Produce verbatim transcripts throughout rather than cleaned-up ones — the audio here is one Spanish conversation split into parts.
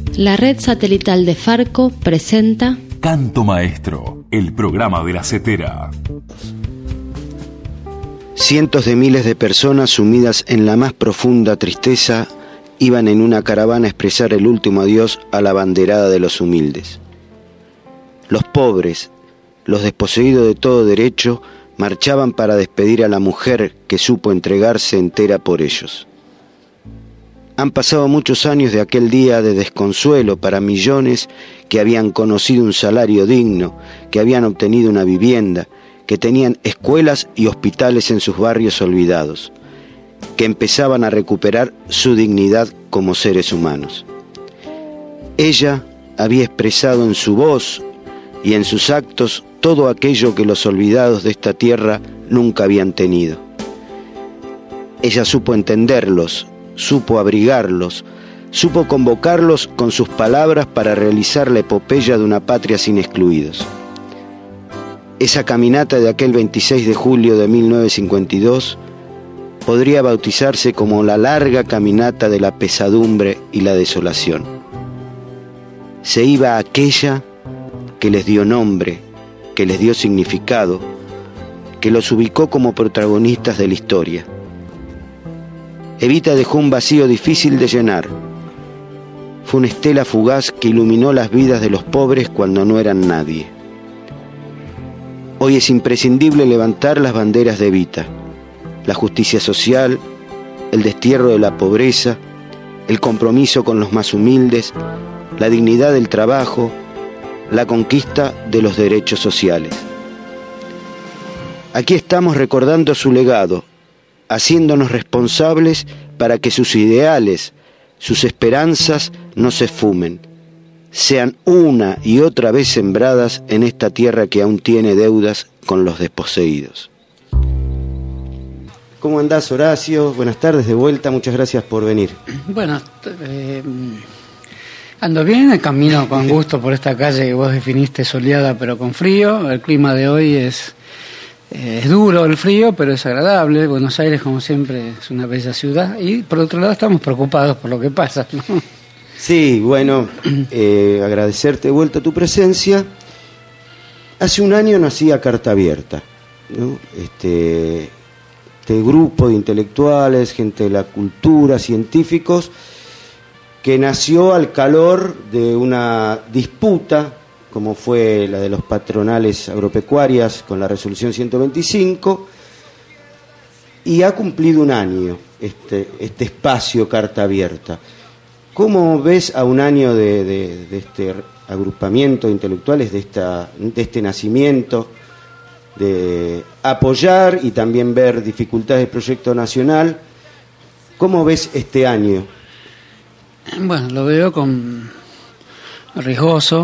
La red satelital de Farco presenta Canto Maestro, el programa de la Cetera. Cientos de miles de personas sumidas en la más profunda tristeza iban en una caravana a expresar el último adiós a la banderada de los humildes. Los pobres, los desposeídos de todo derecho, marchaban para despedir a la mujer que supo entregarse entera por ellos. Han pasado muchos años de aquel día de desconsuelo para millones que habían conocido un salario digno, que habían obtenido una vivienda, que tenían escuelas y hospitales en sus barrios olvidados, que empezaban a recuperar su dignidad como seres humanos. Ella había expresado en su voz y en sus actos todo aquello que los olvidados de esta tierra nunca habían tenido. Ella supo entenderlos, supo abrigarlos, supo convocarlos con sus palabras para realizar la epopeya de una patria sin excluidos. Esa caminata de aquel veintiséis de julio de mil novecientos cincuenta y dos podría bautizarse como la larga caminata de la pesadumbre y la desolación. Se iba a aquella que les dio nombre, que les dio significado, que los ubicó como protagonistas de la historia. Evita dejó un vacío difícil de llenar. Fue una estela fugaz que iluminó las vidas de los pobres cuando no eran nadie. Hoy es imprescindible levantar las banderas de Evita: la justicia social, el destierro de la pobreza, el compromiso con los más humildes, la dignidad del trabajo, la conquista de los derechos sociales. Aquí estamos recordando su legado, haciéndonos responsables para que sus ideales, sus esperanzas no se esfumen, sean una y otra vez sembradas en esta tierra que aún tiene deudas con los desposeídos. ¿Cómo andás, Horacio? Buenas tardes de vuelta, muchas gracias por venir. Bueno, eh, ando bien, camino con gusto por esta calle que vos definiste soleada pero con frío. El clima de hoy es... Es duro el frío, pero es agradable. Buenos Aires, como siempre, es una bella ciudad. Y por otro lado estamos preocupados por lo que pasa, ¿no? Sí, bueno, eh, agradecerte de vuelta tu presencia. Hace un año nacía Carta Abierta, ¿no? Este, este grupo de intelectuales, gente de la cultura, científicos, que nació al calor de una disputa, como fue la de los patronales agropecuarias con la resolución ciento veinticinco, y ha cumplido un año este, este espacio Carta Abierta. ¿Cómo ves a un año de, de, de este agrupamiento de intelectuales, de, esta, de este nacimiento, de apoyar y también ver dificultades del proyecto nacional? ¿Cómo ves este año? Bueno, lo veo con riesgoso.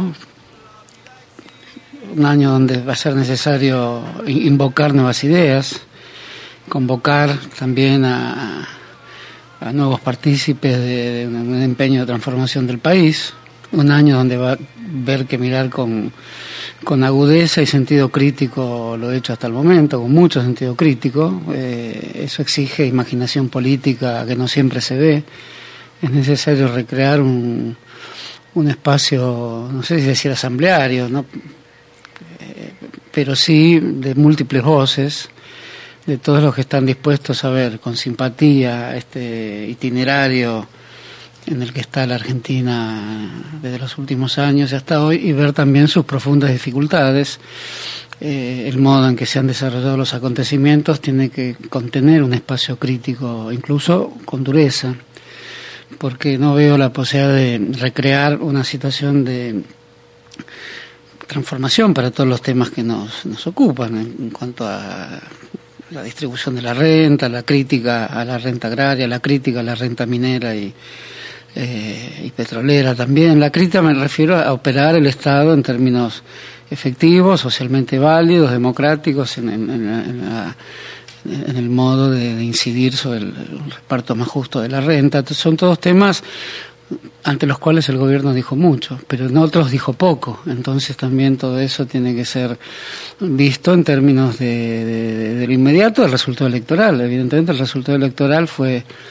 Un año donde va a ser necesario invocar nuevas ideas, convocar también a, a nuevos partícipes de, de un empeño de transformación del país. Un año donde va a haber que mirar con, con agudeza y sentido crítico lo hecho hasta el momento, con mucho sentido crítico. Eh, eso exige imaginación política que no siempre se ve. Es necesario recrear un, un espacio, no sé si decir asambleario, ¿no? Pero sí de múltiples voces, de todos los que están dispuestos a ver con simpatía este itinerario en el que está la Argentina desde los últimos años hasta hoy, y ver también sus profundas dificultades. Eh, el modo en que se han desarrollado los acontecimientos tiene que contener un espacio crítico, incluso con dureza, porque no veo la posibilidad de recrear una situación de transformación para todos los temas que nos, nos ocupan en, en cuanto a la distribución de la renta, la crítica a la renta agraria, la crítica a la renta minera y, eh, y petrolera también. La crítica me refiero a operar el Estado en términos efectivos, socialmente válidos, democráticos, en, en, en, la, en el modo de, de incidir sobre el, el reparto más justo de la renta. Entonces, son todos temas ante los cuales el gobierno dijo mucho, pero en otros dijo poco. Entonces también todo eso tiene que ser visto en términos de, de, de, de lo inmediato del resultado electoral. Evidentemente el resultado electoral fue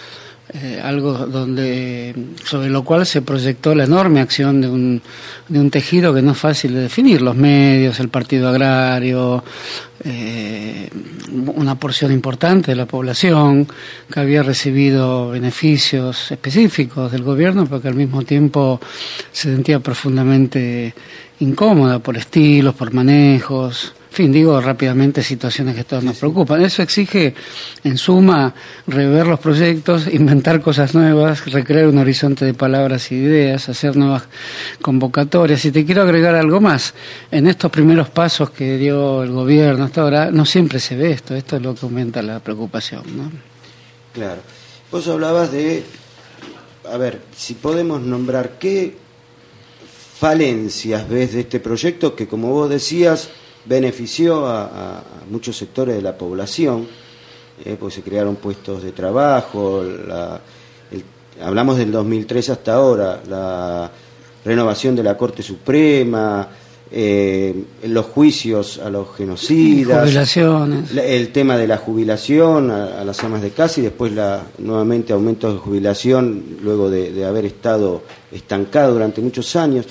eh, algo donde sobre lo cual se proyectó la enorme acción de un, de un tejido que no es fácil de definir, los medios, el partido agrario, eh, una porción importante de la población que había recibido beneficios específicos del gobierno, pero que al mismo tiempo se sentía profundamente incómoda por estilos, por manejos, en fin, digo rápidamente situaciones que todos nos preocupan. Eso exige, en suma, rever los proyectos, inventar cosas nuevas, recrear un horizonte de palabras y ideas, hacer nuevas convocatorias. Y te quiero agregar algo más. En estos primeros pasos que dio el gobierno hasta ahora, no siempre se ve esto. Esto es lo que aumenta la preocupación, ¿no? Claro. Vos hablabas de, a ver, si podemos nombrar qué falencias ves de este proyecto que, como vos decías, benefició a, a, a muchos sectores de la población, eh, pues se crearon puestos de trabajo, la, el, hablamos del dos mil tres hasta ahora, la renovación de la Corte Suprema, eh, los juicios a los genocidas, jubilaciones, la, el tema de la jubilación a, a las amas de casa y después la, nuevamente aumentos de jubilación luego de, de haber estado estancado durante muchos años.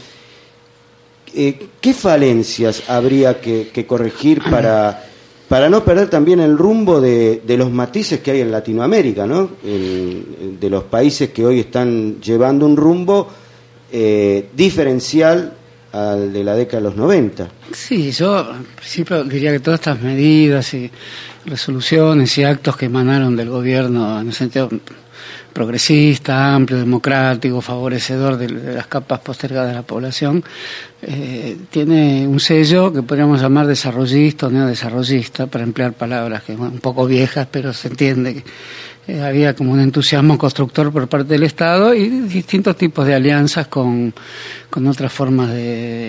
Eh, ¿Qué falencias habría que, que corregir para, para no perder también el rumbo de, de los matices que hay en Latinoamérica, ¿no? En, de los países que hoy están llevando un rumbo eh, diferencial al de la década de los noventa? Sí, yo en principio diría que todas estas medidas y resoluciones y actos que emanaron del gobierno en el sentido progresista, amplio, democrático, favorecedor de, de las capas postergadas de la población, eh, tiene un sello que podríamos llamar desarrollista o neodesarrollista, para emplear palabras que bueno, un poco viejas, pero se entiende que eh, había como un entusiasmo constructor por parte del Estado y distintos tipos de alianzas con, con otras formas de,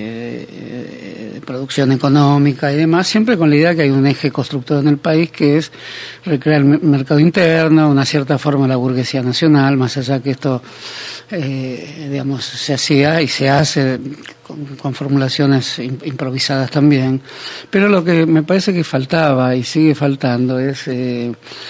de, de producción económica y demás, siempre con la idea que hay un eje constructor en el país que es recrear el mercado interno, una cierta forma de la burguesía nacional, más allá que esto eh, digamos se hacía y se hace con, con formulaciones improvisadas también, pero lo que me parece que faltaba y sigue faltando es eh,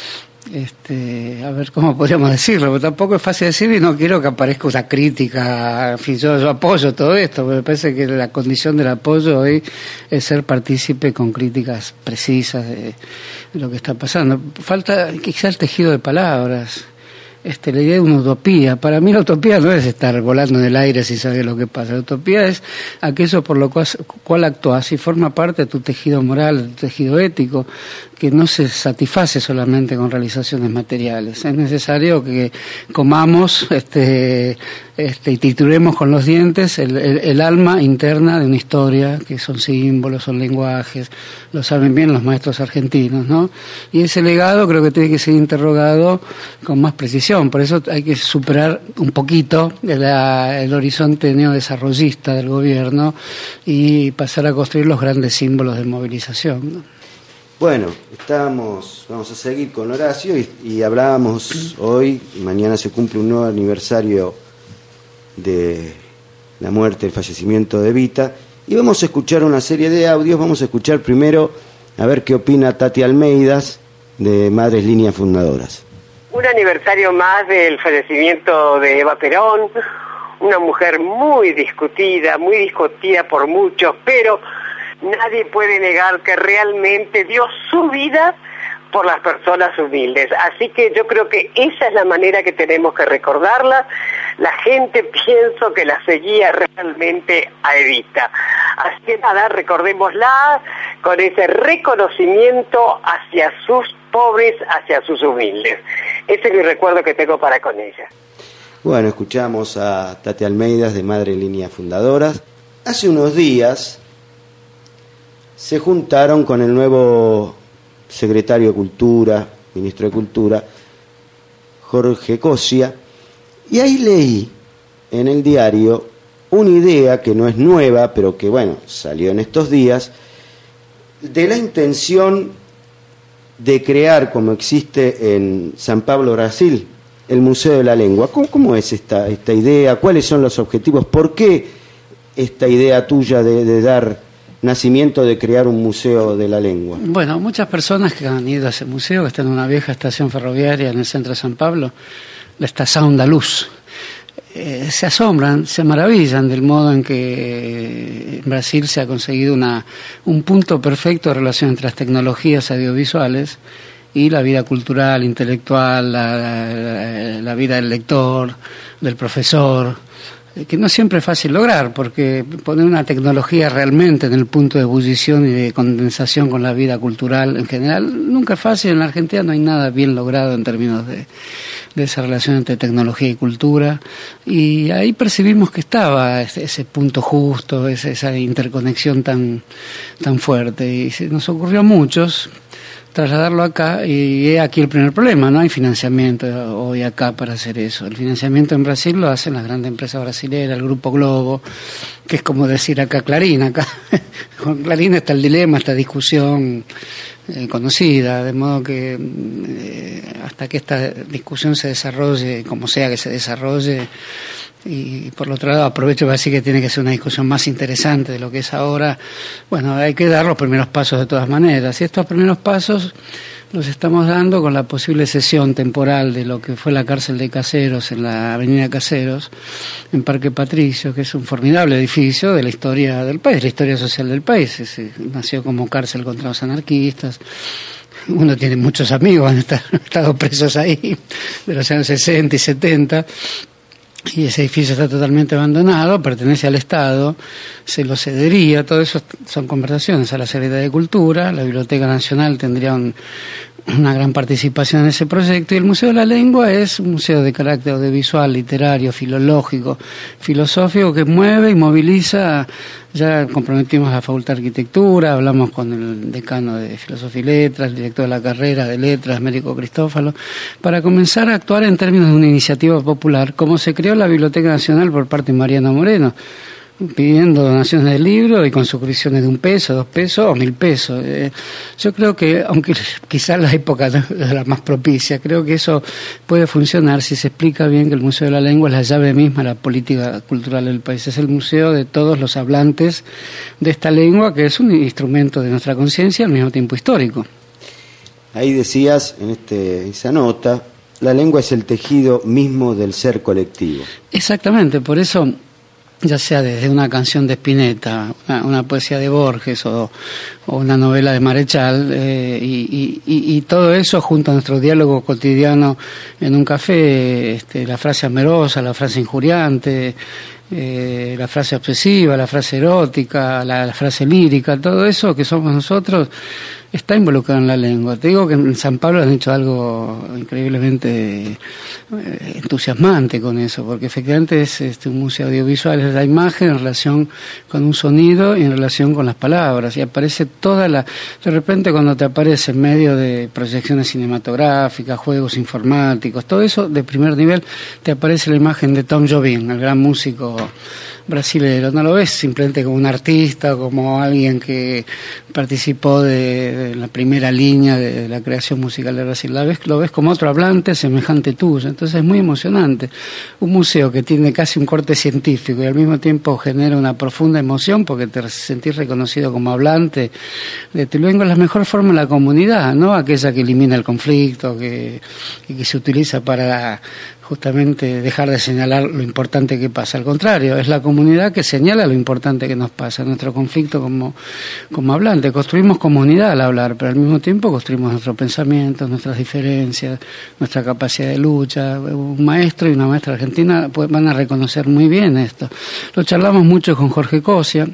este a ver cómo podríamos decirlo, pero tampoco es fácil decir y no quiero que aparezca una crítica, en fin, yo, yo apoyo todo esto, me parece que la condición del apoyo hoy es ser partícipe con críticas precisas de, de lo que está pasando. Falta quizá el tejido de palabras. Este, la idea de una utopía. Para mí la utopía no es estar volando en el aire sin saber lo que pasa. La utopía es aquello por lo cual, cual actúas y forma parte de tu tejido moral, de tu tejido ético, que no se satisface solamente con realizaciones materiales. Es necesario que comamos este, este, y trituremos con los dientes el, el, el alma interna de una historia, que son símbolos, son lenguajes, lo saben bien los maestros argentinos, ¿no? Y ese legado creo que tiene que ser interrogado con más precisión. Por eso hay que superar un poquito la, el horizonte neodesarrollista del gobierno y pasar a construir los grandes símbolos de movilización, ¿no? Bueno, estamos, vamos a seguir con Horacio y, y hablábamos hoy, mañana se cumple un nuevo aniversario de la muerte, el fallecimiento de Evita, y vamos a escuchar una serie de audios. Vamos a escuchar primero a ver qué opina Tati Almeidas de Madres Líneas Fundadoras. Un aniversario más del fallecimiento de Eva Perón, una mujer muy discutida, muy discutida por muchos, pero nadie puede negar que realmente dio su vida por las personas humildes. Así que yo creo que esa es la manera que tenemos que recordarla. La gente pienso que la seguía realmente a Evita. Así que nada, recordémosla con ese reconocimiento hacia sus pobres, hacia sus humildes. Ese es mi recuerdo que tengo para con ella. Bueno, escuchamos a Tati Almeidas de Madre Líneas Fundadoras. Hace unos días se juntaron con el nuevo secretario de Cultura, ministro de Cultura, Jorge Cosia, y ahí leí en el diario una idea que no es nueva, pero que, bueno, salió en estos días, de la intención de crear, como existe en San Pablo, Brasil, el Museo de la Lengua. ¿Cómo, cómo es esta, esta idea? ¿Cuáles son los objetivos? ¿Por qué esta idea tuya de, de dar nacimiento de crear un museo de la lengua? Bueno, muchas personas que han ido a ese museo, que está en una vieja estación ferroviaria en el centro de San Pablo, la estação da luz. Eh, se asombran, se maravillan del modo en que en Brasil se ha conseguido una, un punto perfecto de relación entre las tecnologías audiovisuales y la vida cultural, intelectual, la, la, la vida del lector, del profesor, que no siempre es fácil lograr, porque poner una tecnología realmente en el punto de ebullición y de condensación con la vida cultural en general nunca es fácil. En la Argentina no hay nada bien logrado en términos de, de esa relación entre tecnología y cultura, y ahí percibimos que estaba ese, ese punto justo, esa, esa interconexión tan, tan fuerte, y se nos ocurrió a muchos trasladarlo acá, y es aquí el primer problema: no hay financiamiento hoy acá para hacer eso. El financiamiento en Brasil lo hacen las grandes empresas brasileñas, el Grupo Globo, que es como decir acá Clarín. Acá con Clarín está el dilema, esta discusión eh, conocida, de modo que eh, hasta que esta discusión se desarrolle, como sea que se desarrolle, y por otro lado aprovecho para decir que tiene que ser una discusión más interesante de lo que es ahora, bueno, hay que dar los primeros pasos de todas maneras, y estos primeros pasos los estamos dando con la posible cesión temporal de lo que fue la cárcel de Caseros en la avenida Caseros, en Parque Patricio, que es un formidable edificio de la historia del país, de la historia social del país. Es, nació como cárcel contra los anarquistas. Uno tiene muchos amigos, han estado presos ahí de los años sesenta y setenta, y ese edificio está totalmente abandonado, pertenece al Estado, se lo cedería. Todo eso son conversaciones a la Secretaría de Cultura. La Biblioteca Nacional tendría un, una gran participación en ese proyecto, y el Museo de la Lengua es un museo de carácter audiovisual, literario, filológico, filosófico, que mueve y moviliza. Ya comprometimos a la Facultad de Arquitectura, hablamos con el decano de Filosofía y Letras, el director de la carrera de Letras, Américo Cristófalo, para comenzar a actuar en términos de una iniciativa popular, como se creó la Biblioteca Nacional por parte de Mariano Moreno, pidiendo donaciones de libros y con suscripciones de un peso, dos pesos o mil pesos. Eh, yo creo que, aunque quizás la época no es la más propicia, creo que eso puede funcionar si se explica bien que el Museo de la Lengua es la llave misma de la política cultural del país. Es el museo de todos los hablantes de esta lengua, que es un instrumento de nuestra conciencia y al mismo tiempo histórico. Ahí decías, en este, esa nota, la lengua es el tejido mismo del ser colectivo. Exactamente, por eso, ya sea desde una canción de Spinetta, una, una poesía de Borges o, o una novela de Marechal, eh, y, y, y todo eso junto a nuestro diálogo cotidiano en un café, este, la frase amerosa, la frase injuriante, eh, la frase obsesiva, la frase erótica, la, la frase lírica, todo eso que somos nosotros está involucrado en la lengua. Te digo que en San Pablo han hecho algo increíblemente eh, entusiasmante con eso, porque efectivamente es este, un museo audiovisual, es la imagen en relación con un sonido y en relación con las palabras, y aparece toda la... De repente cuando te aparece en medio de proyecciones cinematográficas, juegos informáticos, todo eso de primer nivel, te aparece la imagen de Tom Jobim, el gran músico brasilero. No lo ves simplemente como un artista, como alguien que participó de, de la primera línea de, de la creación musical de Brasil. La ves, lo ves como otro hablante semejante tuyo. Entonces es muy emocionante. Un museo que tiene casi un corte científico y al mismo tiempo genera una profunda emoción porque te sentís reconocido como hablante de tu lengua. Es la mejor forma de la comunidad, ¿no? Aquella que elimina el conflicto, que, que se utiliza para justamente dejar de señalar lo importante que pasa. Al contrario, es la comunidad que señala lo importante que nos pasa, nuestro conflicto como, como hablante. Construimos comunidad al hablar, pero al mismo tiempo construimos nuestros pensamientos, nuestras diferencias, nuestra capacidad de lucha. Un maestro y una maestra argentina pues, van a reconocer muy bien esto. Lo charlamos mucho con Jorge Cosia.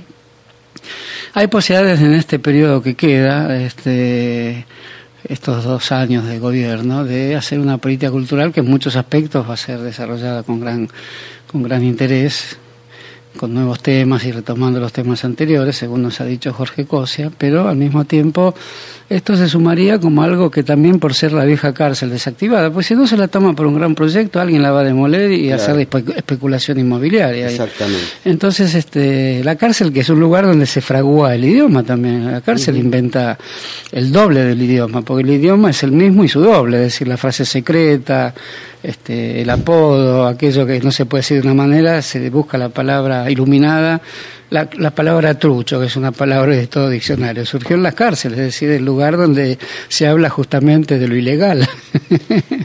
Hay posibilidades en este periodo que queda, este... estos dos años de gobierno, de hacer una política cultural que en muchos aspectos va a ser desarrollada con gran, con gran interés, con nuevos temas y retomando los temas anteriores, según nos ha dicho Jorge Cosia, pero al mismo tiempo esto se sumaría como algo que también por ser la vieja cárcel desactivada, pues si no se la toma por un gran proyecto, alguien la va a demoler y claro. hacer espe- especulación inmobiliaria. Exactamente. Entonces, este, la cárcel, que es un lugar donde se fragúa el idioma también, la cárcel uh-huh. inventa el doble del idioma, porque el idioma es el mismo y su doble, es decir, la frase secreta, este, el apodo, aquello que no se puede decir de una manera, se busca la palabra iluminada. La, la palabra trucho, que es una palabra de todo diccionario, surgió en las cárceles, es decir, el lugar donde se habla justamente de lo ilegal.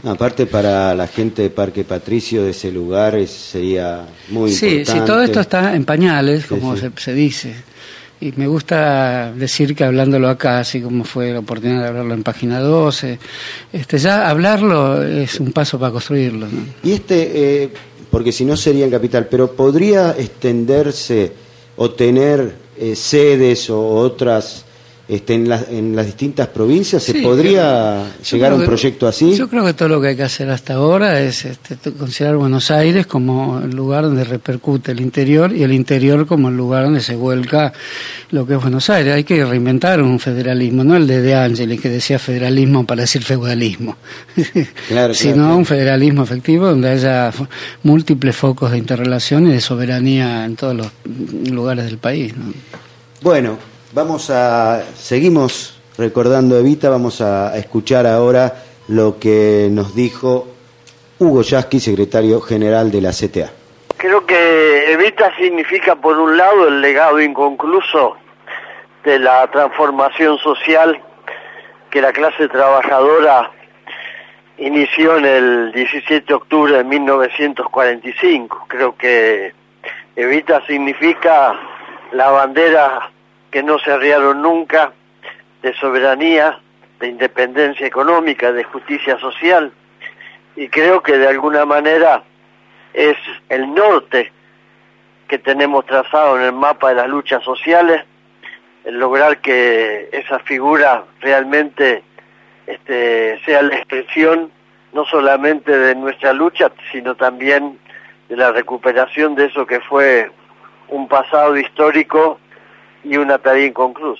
Aparte, para la gente de Parque Patricio, de ese lugar, es, sería muy sí, importante. Sí, todo esto está en pañales, como sí, sí. Se, se dice. Y me gusta decir que hablándolo acá, así como fue la oportunidad de hablarlo en Página doce, este, ya hablarlo es un paso para construirlo, ¿no? Y este, eh, porque si no sería en Capital, pero ¿podría extenderse o tener eh, sedes o otras... Este, en, la, en las distintas provincias, ¿se sí, podría llegar a un que, proyecto así? Yo creo que todo lo que hay que hacer hasta ahora es este, considerar Buenos Aires como el lugar donde repercute el interior y el interior como el lugar donde se vuelca lo que es Buenos Aires. Hay que reinventar un federalismo, no el de De Angelis, que decía federalismo para decir feudalismo, claro, sino claro. un federalismo efectivo donde haya múltiples focos de interrelación y de soberanía en todos los lugares del país, ¿no? Bueno, vamos a, seguimos recordando Evita, vamos a escuchar ahora lo que nos dijo Hugo Yasky, secretario general de la C T A. Creo que Evita significa, por un lado, el legado inconcluso de la transformación social que la clase trabajadora inició en el diecisiete de octubre de mil novecientos cuarenta y cinco. Creo que Evita significa la bandera que no se arriaron nunca, de soberanía, de independencia económica, de justicia social, y creo que de alguna manera es el norte que tenemos trazado en el mapa de las luchas sociales, el lograr que esa figura realmente este, sea la expresión no solamente de nuestra lucha, sino también de la recuperación de eso que fue un pasado histórico y una tarea inconclusa.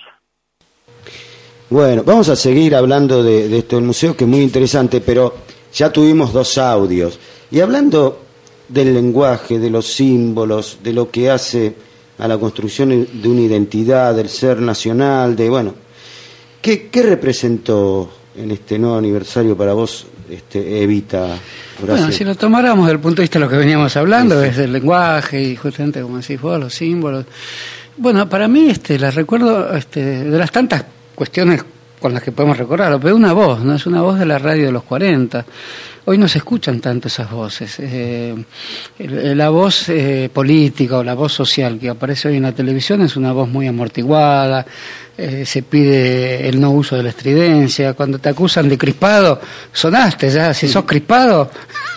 Bueno, vamos a seguir hablando de, de esto del museo, que es muy interesante, pero ya tuvimos dos audios. Y hablando del lenguaje, de los símbolos, de lo que hace a la construcción de una identidad, del ser nacional, de bueno, ¿qué, qué representó en este nuevo aniversario para vos, este, Evita? Horacio? Bueno, si lo tomáramos desde el punto de vista de lo que veníamos hablando, sí, es el lenguaje y justamente como decís vos, los símbolos. Bueno, para mí este, las recuerdo este, de las tantas cuestiones con las que podemos recordarlo, pero una voz, ¿no? Es una voz de la radio de los cuarenta. Hoy no se escuchan tanto esas voces. Eh, la voz eh, política o la voz social que aparece hoy en la televisión es una voz muy amortiguada, eh, se pide el no uso de la estridencia. Cuando te acusan de crispado, sonaste ya, si sos crispado...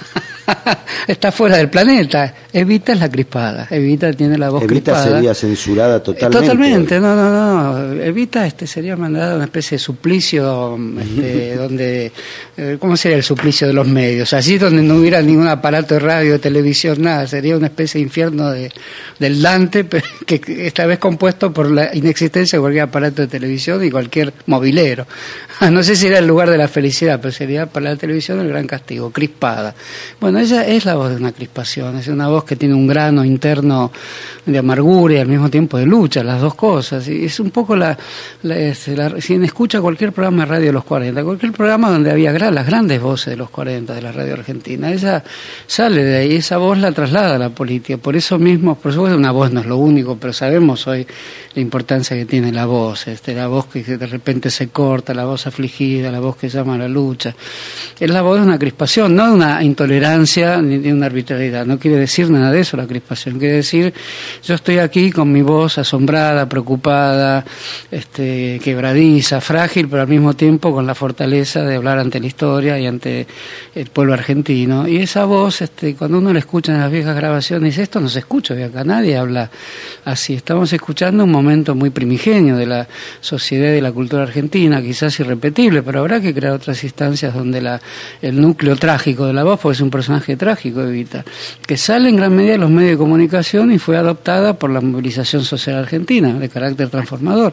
está fuera del planeta. Evita es la crispada. Evita tiene la voz Evita crispada. sería censurada totalmente. Totalmente, no, no, no. Evita este sería mandada una especie de suplicio, este, donde, eh, ¿cómo sería el suplicio de los medios? Allí donde no hubiera ningún aparato de radio, de televisión, nada. Sería una especie de infierno de, del Dante, que, que esta vez compuesto por la inexistencia de cualquier aparato de televisión y cualquier mobilero. No sé si era el lugar de la felicidad, pero sería para la televisión el gran castigo, crispada. Bueno, ella es la voz de una crispación, es una voz que tiene un grano interno de amargura y al mismo tiempo de lucha, las dos cosas. Y es un poco la, la, este, la si escucha cualquier programa de radio de los cuarenta, cualquier programa donde había gra, las grandes voces de los cuarenta de la radio argentina, ella sale de ahí, esa voz la traslada a la política. Por eso mismo, por supuesto, una voz no es lo único, pero sabemos hoy la importancia que tiene la voz, este, la voz que de repente se corta, la voz afligida, la voz que llama a la lucha. Es la voz de una crispación, no de una intolerancia ni de una arbitrariedad. No quiere decir nada de eso la crispación. Quiere decir, yo estoy aquí con mi voz asombrada, preocupada, este, quebradiza, frágil, pero al mismo tiempo con la fortaleza de hablar ante la historia y ante el pueblo argentino. Y esa voz, este, cuando uno la escucha en las viejas grabaciones, dice, esto no se escucha hoy acá, nadie habla así. Estamos escuchando un momento muy primigenio de la sociedad y de la cultura argentina, quizás irrepetible, pero habrá que crear otras instancias donde la, el núcleo trágico de la voz, porque es un personaje trágico, Evita, que sale en gran medida de los medios de comunicación y fue adoptada por la movilización social argentina de carácter transformador.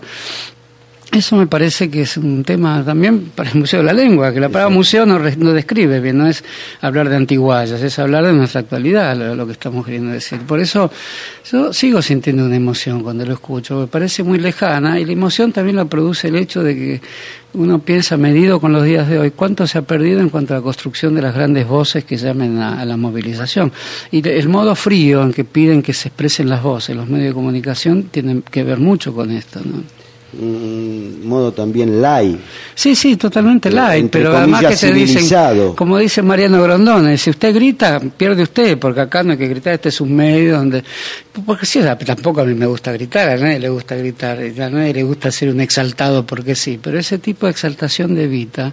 Eso me parece que es un tema también para el Museo de la Lengua, que la palabra museo no, no describe bien, no es hablar de antiguallas, es hablar de nuestra actualidad, lo, lo que estamos queriendo decir. Por eso yo sigo sintiendo una emoción cuando lo escucho, me parece muy lejana, y la emoción también la produce el hecho de que uno piensa, medido con los días de hoy, cuánto se ha perdido en cuanto a la construcción de las grandes voces que llamen a, a la movilización. Y el modo frío en que piden que se expresen las voces, los medios de comunicación, tienen que ver mucho con esto, ¿no? un modo también light. Sí, sí, totalmente light, pero además que te dicen, como dice Mariano Grondona, si usted grita, pierde usted, porque acá no hay que gritar, este es un medio donde... Porque sí, tampoco a mí me gusta gritar, a nadie le gusta gritar, a nadie le gusta ser un exaltado porque sí, pero ese tipo de exaltación de Evita...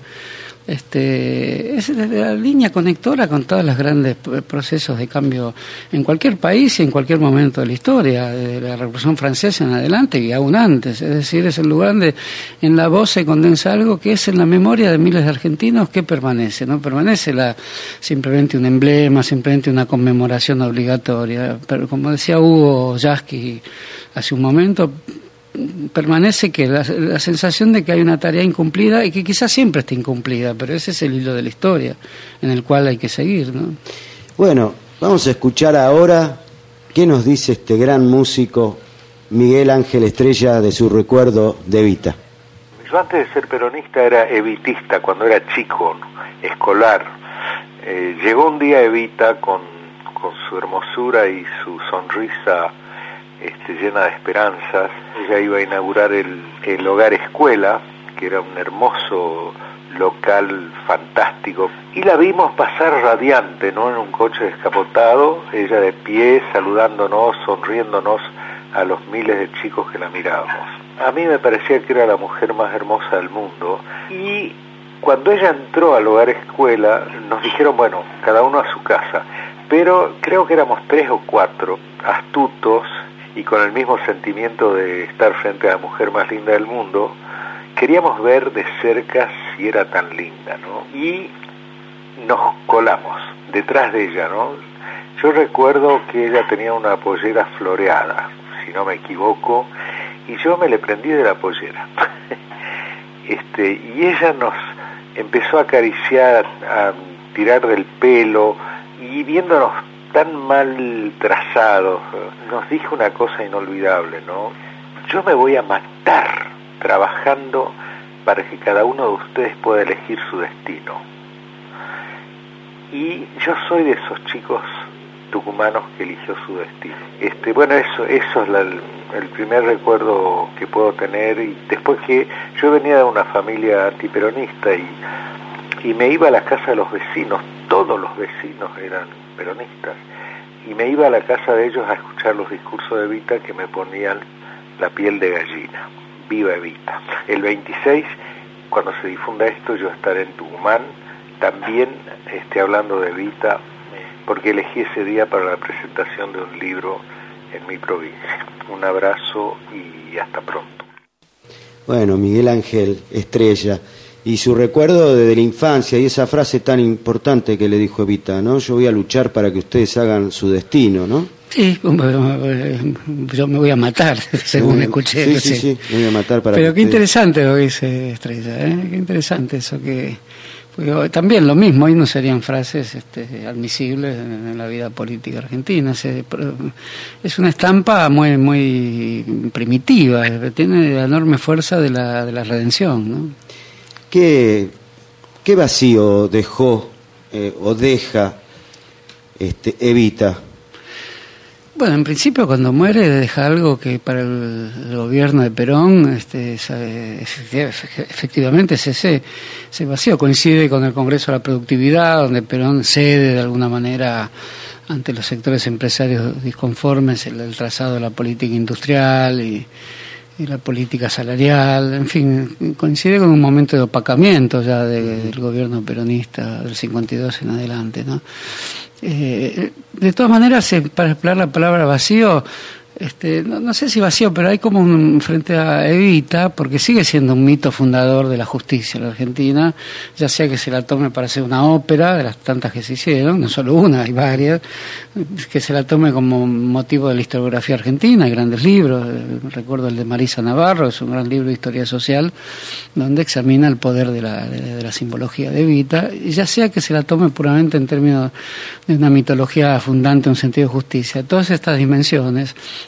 Este, es la línea conectora con todos los grandes procesos de cambio en cualquier país y en cualquier momento de la historia, de la Revolución Francesa en adelante y aún antes. Es decir, es el lugar donde en la voz se condensa algo que es en la memoria de miles de argentinos que permanece, no permanece la simplemente un emblema, simplemente una conmemoración obligatoria. Pero como decía Hugo Yasky hace un momento, permanece que la, la sensación de que hay una tarea incumplida y que quizás siempre esté incumplida, pero ese es el hilo de la historia en el cual hay que seguir, ¿no? Bueno, vamos a escuchar ahora qué nos dice este gran músico Miguel Ángel Estrella de su recuerdo de Evita. Yo antes de ser peronista era evitista cuando era chico, escolar. Eh, llegó un día Evita con, con su hermosura y su sonrisa Este, llena de esperanzas. Ella iba a inaugurar el, el Hogar Escuela, que era un hermoso local fantástico, y la vimos pasar radiante, ¿no? En un coche descapotado, ella de pie, saludándonos, sonriéndonos a los miles de chicos que la mirábamos. A mí me parecía que era la mujer más hermosa del mundo, y cuando ella entró al Hogar Escuela, nos dijeron, bueno, cada uno a su casa, pero creo que éramos tres o cuatro, astutos, y con el mismo sentimiento de estar frente a la mujer más linda del mundo, queríamos ver de cerca si era tan linda, ¿no? Y nos colamos detrás de ella, ¿no? Yo recuerdo que ella tenía una pollera floreada, si no me equivoco, y yo me le prendí de la pollera. este, y ella nos empezó a acariciar, a tirar del pelo, y viéndonos tan mal trazados, nos dijo una cosa inolvidable, ¿no? Yo me voy a matar trabajando para que cada uno de ustedes pueda elegir su destino. Y yo soy de esos chicos tucumanos que eligió su destino. Este, bueno, eso, eso es la, el, el primer recuerdo que puedo tener, y después que yo venía de una familia antiperonista y, y me iba a la casa de los vecinos, todos los vecinos eran peronistas, y me iba a la casa de ellos a escuchar los discursos de Evita que me ponían la piel de gallina. Viva Evita. El veintiséis, cuando se difunda esto, yo estaré en Tucumán, también este, hablando de Evita, porque elegí ese día para la presentación de un libro en mi provincia. Un abrazo y hasta pronto. Bueno, Miguel Ángel Estrella, y su recuerdo desde la infancia, y esa frase tan importante que le dijo Evita, ¿no? Yo voy a luchar para que ustedes hagan su destino, ¿no? Sí, yo me voy a matar, según me, escuché. Sí, sí, sí, me voy a matar para Pero que qué ustedes... interesante lo que dice Estrella, ¿eh? Qué interesante eso que... También lo mismo, hoy no serían frases este, admisibles en, en la vida política argentina. Se, es una estampa muy muy primitiva, tiene la enorme fuerza de la, de la redención, ¿no? ¿Qué, qué vacío dejó eh, o deja este, Evita? Bueno, en principio cuando muere deja algo que para el, el gobierno de Perón este, efectivamente ese, ese, ese vacío coincide con el Congreso de la Productividad, donde Perón cede de alguna manera ante los sectores empresarios disconformes el, el trazado de la política industrial y, y la política salarial, en fin, coincide con un momento de opacamiento ya de, del gobierno peronista del cincuenta y dos en adelante, ¿no? Eh, de todas maneras, para emplear la palabra vacío, este, no, no sé si vacío, pero hay como un frente a Evita, porque sigue siendo un mito fundador de la justicia en la Argentina, ya sea que se la tome para hacer una ópera, de las tantas que se hicieron, no solo una, hay varias, que se la tome como motivo de la historiografía argentina, hay grandes libros, recuerdo el de Marisa Navarro, es un gran libro de historia social, donde examina el poder de la, de, de la simbología de Evita, y ya sea que se la tome puramente en términos de una mitología fundante, un sentido de justicia, todas estas dimensiones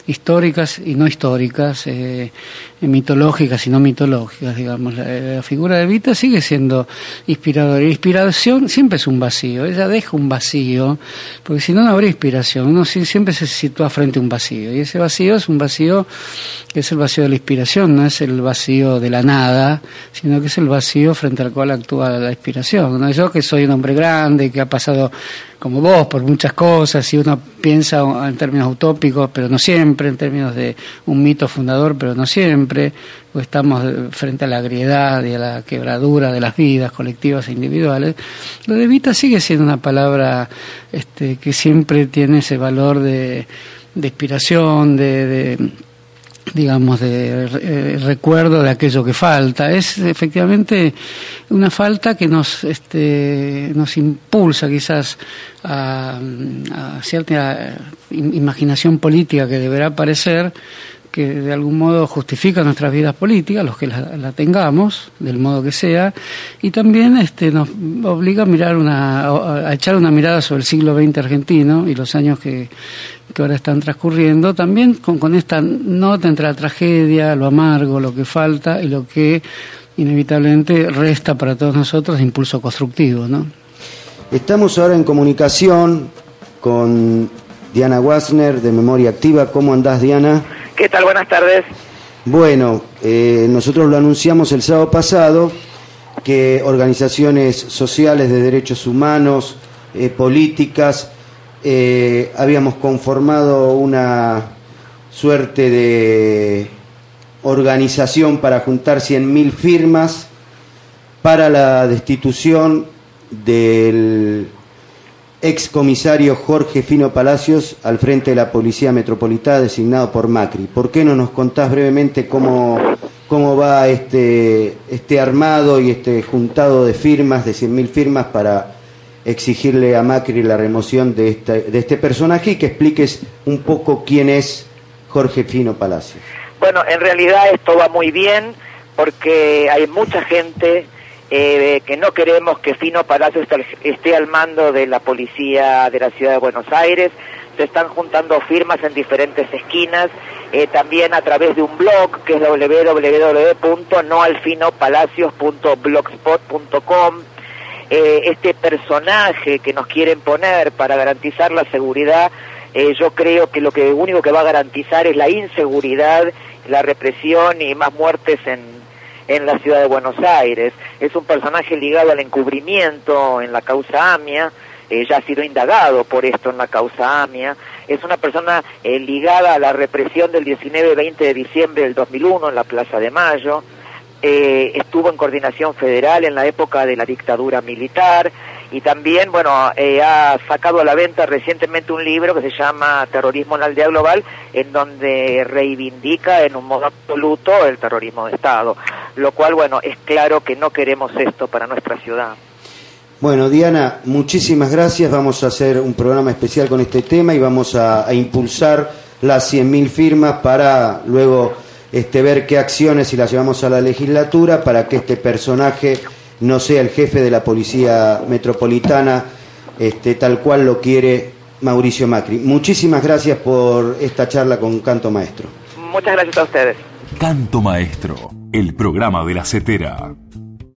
históricas y no históricas, eh, mitológicas y no mitológicas, digamos. La, la figura de Evita sigue siendo inspiradora. La inspiración siempre es un vacío, ella deja un vacío, porque si no, no habría inspiración. Uno siempre se sitúa frente a un vacío, y ese vacío es un vacío que es el vacío de la inspiración, no es el vacío de la nada, sino que es el vacío frente al cual actúa la inspiración, ¿no? Yo que soy un hombre grande, que ha pasado como vos por muchas cosas, y uno piensa en términos utópicos, pero no siempre, en términos de un mito fundador, pero no siempre, pues estamos frente a la agriedad y a la quebradura de las vidas colectivas e individuales. Lo de Evita sigue siendo una palabra este, que siempre tiene ese valor de, de inspiración, de, de digamos, de eh, recuerdo de aquello que falta. Es efectivamente una falta que nos este, nos impulsa quizás a, a cierta imaginación política que deberá aparecer, que de algún modo justifica nuestras vidas políticas, los que la, la tengamos, del modo que sea, y también este, nos obliga a mirar una, a echar una mirada sobre el siglo veinte argentino y los años que, que ahora están transcurriendo, también con, con esta nota entre la tragedia, lo amargo, lo que falta y lo que inevitablemente resta para todos nosotros de impulso constructivo, ¿no? Estamos ahora en comunicación con Diana Wassner de Memoria Activa. ¿Cómo andás, Diana? ¿Qué tal? Buenas tardes. Bueno, eh, nosotros lo anunciamos el sábado pasado, que organizaciones sociales de derechos humanos, eh, políticas, eh, habíamos conformado una suerte de organización para juntar cien mil firmas para la destitución del excomisario Jorge Fino Palacios al frente de la Policía Metropolitana designado por Macri. ¿Por qué no nos contás brevemente cómo, cómo va este, este armado y este juntado de firmas, de cien mil firmas para exigirle a Macri la remoción de este, de este personaje, y que expliques un poco quién es Jorge Fino Palacios? Bueno, en realidad esto va muy bien porque hay mucha gente Eh, que no queremos que Fino Palacios esté al mando de la policía de la ciudad de Buenos Aires. Se están juntando firmas en diferentes esquinas, eh, también a través de un blog que es doble u doble u doble u punto no al fino palacios punto blogspot punto com. Eh, este personaje que nos quieren poner para garantizar la seguridad, eh, yo creo que lo que único que va a garantizar es la inseguridad, la represión y más muertes en en la ciudad de Buenos Aires. Es un personaje ligado al encubrimiento en la causa AMIA, eh, ya ha sido indagado por esto en la causa AMIA. Es una persona eh, ligada a la represión del diecinueve y veinte de diciembre del dos mil uno en la Plaza de Mayo. Eh, estuvo en coordinación federal en la época de la dictadura militar, y también, bueno, eh, ha sacado a la venta recientemente un libro que se llama Terrorismo en la Aldea Global, en donde reivindica en un modo absoluto el terrorismo de Estado, lo cual, bueno, es claro que no queremos esto para nuestra ciudad. Bueno, Diana, muchísimas gracias. Vamos a hacer un programa especial con este tema y vamos a, a impulsar las cien mil firmas para luego este, ver qué acciones, si las llevamos a la legislatura, para que este personaje no sea el jefe de la Policía Metropolitana, este, tal cual lo quiere Mauricio Macri. Muchísimas gracias por esta charla con Canto Maestro. Muchas gracias a ustedes. Canto Maestro, el programa de la Cetera.